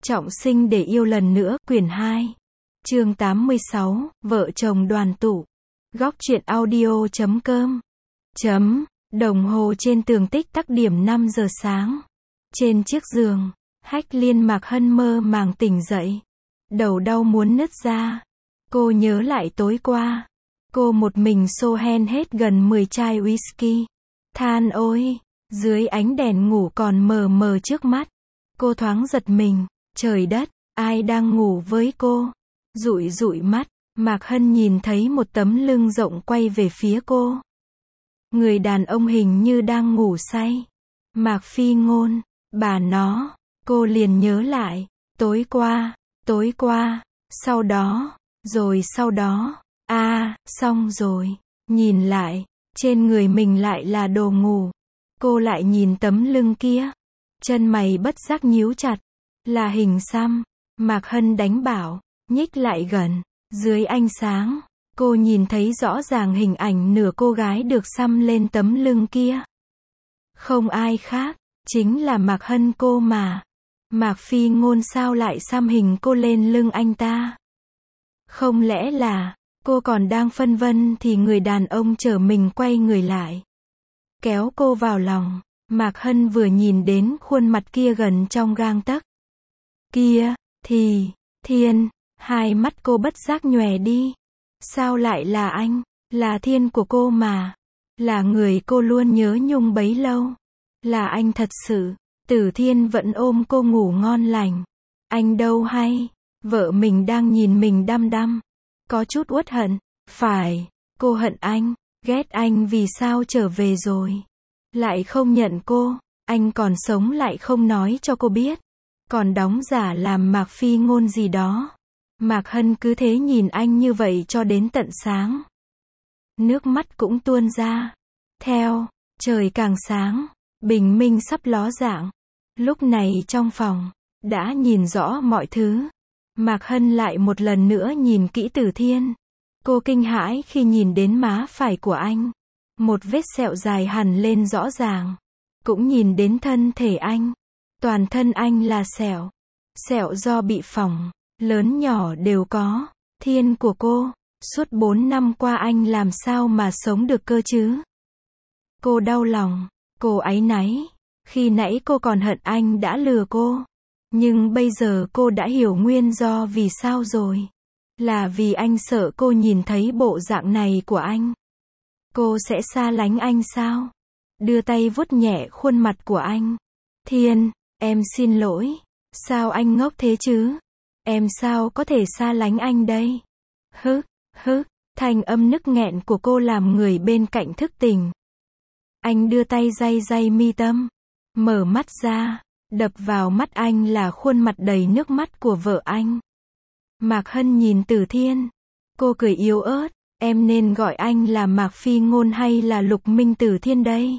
Trọng sinh để yêu lần nữa, quyển 2. Chương 86, vợ chồng đoàn tụ. Góc truyện audio.com. Đồng hồ trên tường tích tắc điểm 5 giờ sáng. Trên chiếc giường, Hách Liên Mạc Hân mơ màng tỉnh dậy. Đầu đau muốn nứt ra. Cô nhớ lại tối qua. Cô một mình xô hen hết gần 10 chai whisky. Than ôi, dưới ánh đèn ngủ còn mờ mờ trước mắt. Cô thoáng giật mình. Trời đất, ai đang ngủ với cô? Dụi dụi mắt, Mạc Hân nhìn thấy một tấm lưng rộng quay về phía cô. Người đàn ông hình như đang ngủ say. Mạc Phi Ngôn, bà nó, cô liền nhớ lại, tối qua, sau đó, xong rồi, nhìn lại, trên người mình lại là đồ ngủ. Cô lại nhìn tấm lưng kia, chân mày bất giác nhíu chặt. Là hình xăm. Mạc Hân đánh bảo, nhích lại gần. Dưới ánh sáng, cô nhìn thấy rõ ràng hình ảnh nửa cô gái được xăm lên tấm lưng kia. Không ai khác, chính là Mạc Hân cô mà. Mạc Phi Ngôn sao lại xăm hình cô lên lưng anh ta? Không lẽ là, cô còn đang phân vân thì người đàn ông chở mình quay người lại. Kéo cô vào lòng, Mạc Hân vừa nhìn đến khuôn mặt kia gần trong gang tấc. Kia, thì, Thiên, hai mắt cô bất giác nhòe đi. Sao lại là anh, là Thiên của cô mà, là người cô luôn nhớ nhung bấy lâu. Là anh thật sự, Tử Thiên vẫn ôm cô ngủ ngon lành. Anh đâu hay, vợ mình đang nhìn mình đăm đăm. Có chút uất hận, phải, cô hận anh, ghét anh vì sao trở về rồi. Lại không nhận cô, anh còn sống lại không nói cho cô biết. Còn đóng giả làm Mạc Phi Ngôn gì đó. Mạc Hân cứ thế nhìn anh như vậy cho đến tận sáng. Nước mắt cũng tuôn ra. Theo, trời càng sáng, bình minh sắp ló dạng. Lúc này trong phòng, đã nhìn rõ mọi thứ. Mạc Hân lại một lần nữa nhìn kỹ Tử Thiên. Cô kinh hãi khi nhìn đến má phải của anh. Một vết sẹo dài hẳn lên rõ ràng. Cũng nhìn đến thân thể anh. Toàn thân anh là sẹo. Sẹo do bị phỏng, lớn nhỏ đều có. Thiên của cô, suốt 4 năm qua anh làm sao mà sống được cơ chứ? Cô đau lòng, cô áy náy. Khi nãy cô còn hận anh đã lừa cô. Nhưng bây giờ cô đã hiểu nguyên do vì sao rồi. Là vì anh sợ cô nhìn thấy bộ dạng này của anh. Cô sẽ xa lánh anh sao? Đưa tay vuốt nhẹ khuôn mặt của anh. Thiên, em xin lỗi. Sao anh ngốc thế chứ? Em sao có thể xa lánh anh đây? Thanh âm nức nghẹn của cô làm người bên cạnh thức tỉnh. Anh đưa tay day mi tâm. Mở mắt ra. Đập vào mắt anh là khuôn mặt đầy nước mắt của vợ anh. Mạc Hân nhìn Tử Thiên. Cô cười yếu ớt. Em nên gọi anh là Mạc Phi Ngôn hay là Lục Minh Tử Thiên đây?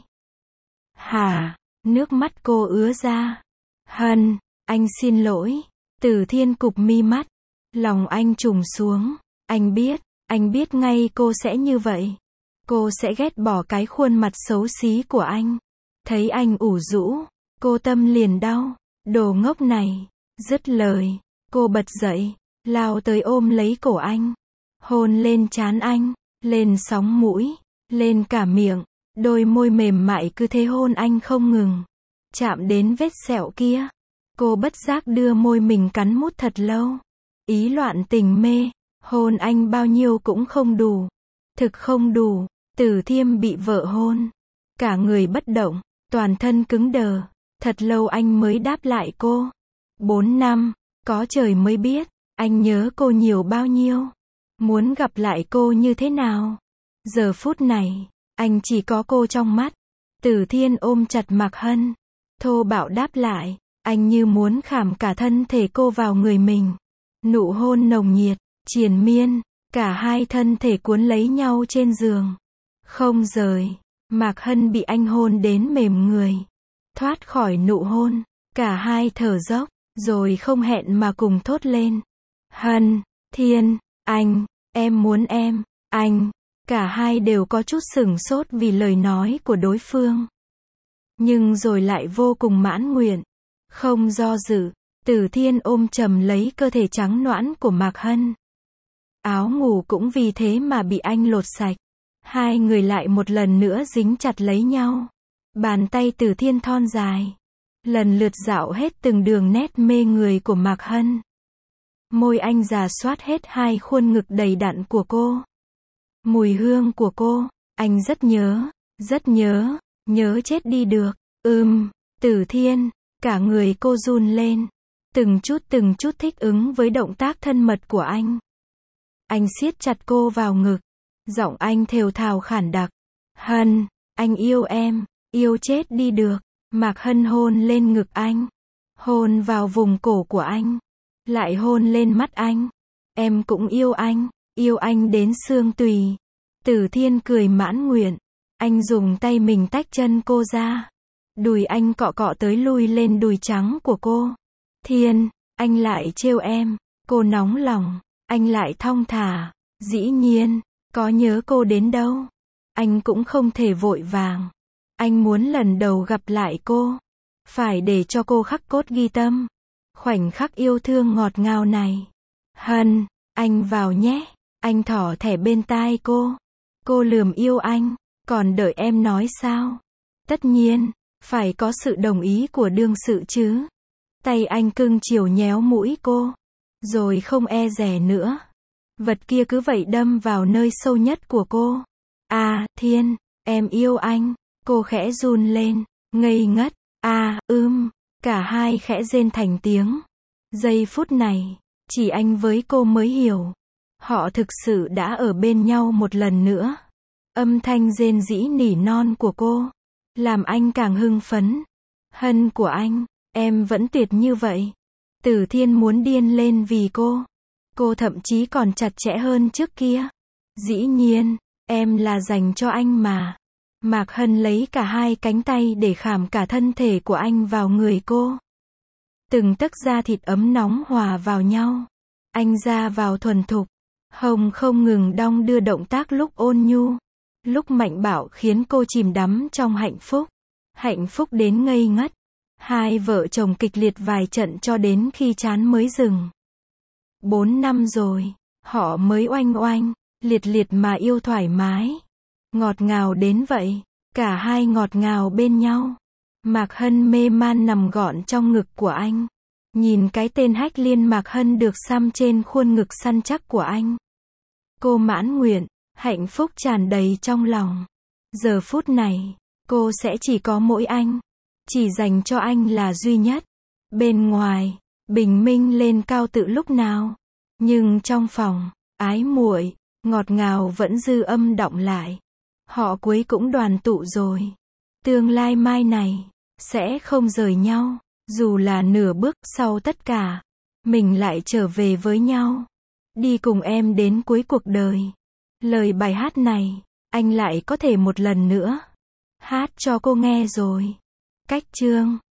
Hả? Nước mắt cô ứa ra. Hân, anh xin lỗi. Tử Thiên cụp mi mắt. Lòng anh trùng xuống. Anh biết ngay cô sẽ như vậy. Cô sẽ ghét bỏ cái khuôn mặt xấu xí của anh. Thấy anh ủ rũ, cô tâm liền đau. Đồ ngốc này. Dứt lời, cô bật dậy, lao tới ôm lấy cổ anh. Hôn lên trán anh, lên sóng mũi, lên cả miệng. Đôi môi mềm mại cứ thế hôn anh không ngừng. Chạm đến vết sẹo kia. Cô bất giác đưa môi mình cắn mút thật lâu. Ý loạn tình mê. Hôn anh bao nhiêu cũng không đủ. Thực không đủ. Tử Thiên bị vợ hôn. Cả người bất động. Toàn thân cứng đờ. Thật lâu anh mới đáp lại cô. 4 năm. Có trời mới biết. Anh nhớ cô nhiều bao nhiêu. Muốn gặp lại cô như thế nào. Giờ phút này, anh chỉ có cô trong mắt. Tử Thiên ôm chặt Mạc Hân. Thô bạo đáp lại. Anh như muốn khảm cả thân thể cô vào người mình. Nụ hôn nồng nhiệt, triền miên. Cả hai thân thể cuốn lấy nhau trên giường. Không rời. Mạc Hân bị anh hôn đến mềm người. Thoát khỏi nụ hôn. Cả hai thở dốc. Rồi không hẹn mà cùng thốt lên. Hân, Thiên, anh, em muốn em, anh. Cả hai đều có chút sửng sốt vì lời nói của đối phương. Nhưng rồi lại vô cùng mãn nguyện. Không do dự, Tử Thiên ôm chầm lấy cơ thể trắng nõn của Mạc Hân. Áo ngủ cũng vì thế mà bị anh lột sạch. Hai người lại một lần nữa dính chặt lấy nhau. Bàn tay Tử Thiên thon dài, lần lượt dạo hết từng đường nét mê người của Mạc Hân. Môi anh rà soát hết hai khuôn ngực đầy đặn của cô. Mùi hương của cô, anh rất nhớ chết đi được. Tử Thiên, cả người cô run lên, từng chút thích ứng với động tác thân mật của anh. Anh siết chặt cô vào ngực, giọng anh thều thào khản đặc. Hân, anh yêu em, yêu chết đi được. Mạc Hân hôn lên ngực anh, hôn vào vùng cổ của anh, lại hôn lên mắt anh. Em cũng yêu anh đến xương tùy. Tử Thiên cười mãn nguyện, anh dùng tay mình tách chân cô ra. Đùi anh cọ cọ tới lui lên đùi trắng của cô. Thiên, anh lại trêu em. Cô nóng lòng, anh lại thong thả. Dĩ nhiên, có nhớ cô đến đâu, anh cũng không thể vội vàng. Anh muốn lần đầu gặp lại cô, phải để cho cô khắc cốt ghi tâm khoảnh khắc yêu thương ngọt ngào này. Hân, anh vào nhé. Anh thỏ thẻ bên tai cô. Cô lườm yêu anh, còn đợi em nói sao? Tất nhiên, phải có sự đồng ý của đương sự chứ. Tay anh cưng chiều nhéo mũi cô, rồi không e dè nữa. Vật kia cứ vậy đâm vào nơi sâu nhất của cô. À, Thiên, em yêu anh. Cô khẽ run lên, ngây ngất. À, cả hai khẽ rên thành tiếng. Giây phút này, chỉ anh với cô mới hiểu. Họ thực sự đã ở bên nhau một lần nữa. Âm thanh rên rỉ nỉ non của cô làm anh càng hưng phấn. Hân của anh, em vẫn tuyệt như vậy. Tử Thiên muốn điên lên vì cô. Cô thậm chí còn chặt chẽ hơn trước kia. Dĩ nhiên, em là dành cho anh mà. Mạc Hân lấy cả hai cánh tay để khảm cả thân thể của anh vào người cô. Từng tấc da thịt ấm nóng hòa vào nhau. Anh ra vào thuần thục. Hồng không ngừng đong đưa động tác lúc ôn nhu, lúc mạnh bạo khiến cô chìm đắm trong hạnh phúc. Hạnh phúc đến ngây ngất. Hai vợ chồng kịch liệt vài trận cho đến khi chán mới dừng. 4 năm rồi, họ mới oanh oanh, liệt liệt mà yêu thoải mái. Ngọt ngào đến vậy, cả hai ngọt ngào bên nhau. Mạc Hân mê man nằm gọn trong ngực của anh. Nhìn cái tên Hách Liên Mạc Hân được xăm trên khuôn ngực săn chắc của anh. Cô mãn nguyện, hạnh phúc tràn đầy trong lòng. Giờ phút này, cô sẽ chỉ có mỗi anh. Chỉ dành cho anh là duy nhất. Bên ngoài, bình minh lên cao tự lúc nào. Nhưng trong phòng, ái muội, ngọt ngào vẫn dư âm đọng lại. Họ cuối cũng đoàn tụ rồi. Tương lai mai này, sẽ không rời nhau. Dù là nửa bước sau tất cả, mình lại trở về với nhau. Đi cùng em đến cuối cuộc đời. Lời bài hát này, anh lại có thể một lần nữa hát cho cô nghe rồi. Cách chương